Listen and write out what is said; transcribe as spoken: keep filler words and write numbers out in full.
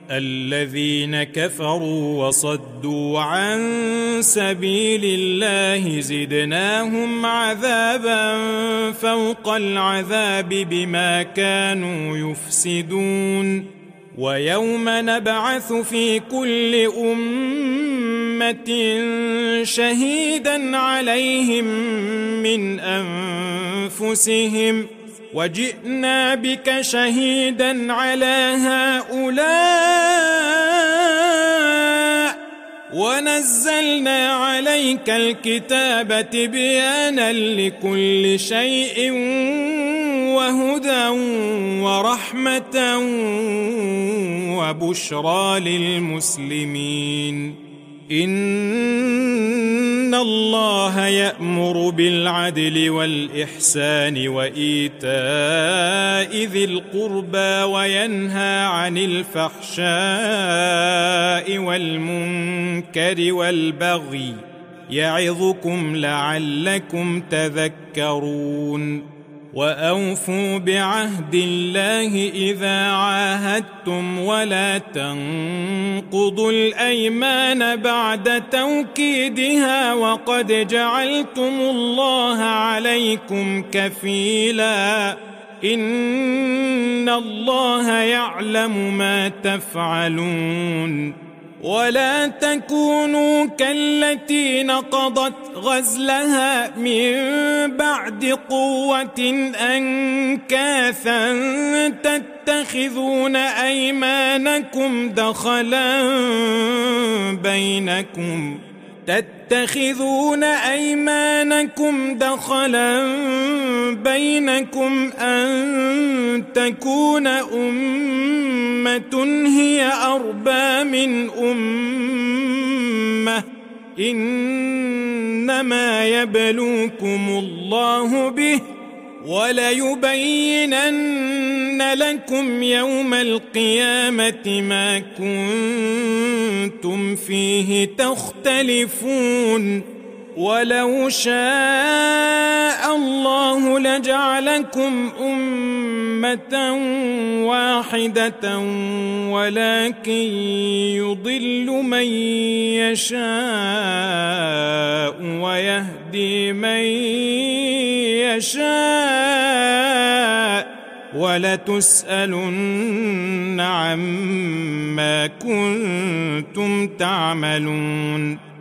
الذين كفروا وصدوا عن سبيل الله زدناهم عذابا فوق العذاب بما كانوا يفسدون ويوم نبعث في كل أمة شهيدا عليهم من أنفسهم وجئنا بك شهيدا على هؤلاء ونزلنا عليك الكتاب تبيانا لكل شيء وهدى ورحمة وبشرى للمسلمين إن الله يأمر بالعدل والإحسان وإيتاء ذي القربى وينهى عن الفحشاء والمنكر والبغي يعظكم لعلكم تذكرون وأوفوا بعهد الله إذا عاهدتم ولا تنقضوا الأيمان بعد توكيدها وقد جعلتم الله عليكم كفيلا إن الله يعلم ما تفعلون ولا تكونوا كالتي نقضت غزلها من بعد قوة أنكاثا تتخذون أيمانكم دخلا بينكم تتخذون أيمانكم دخلا بينكم أن تكون أمة هي أربى من أمة إنما يبلوكم الله به وليبينن لكم يوم القيامة ما كنتم فيه تختلفون ولو شاء الله لجعلكم أمة واحدة ولكن يضل من يشاء ويهدي من يشاء ولتسألن عما كنتم تعملون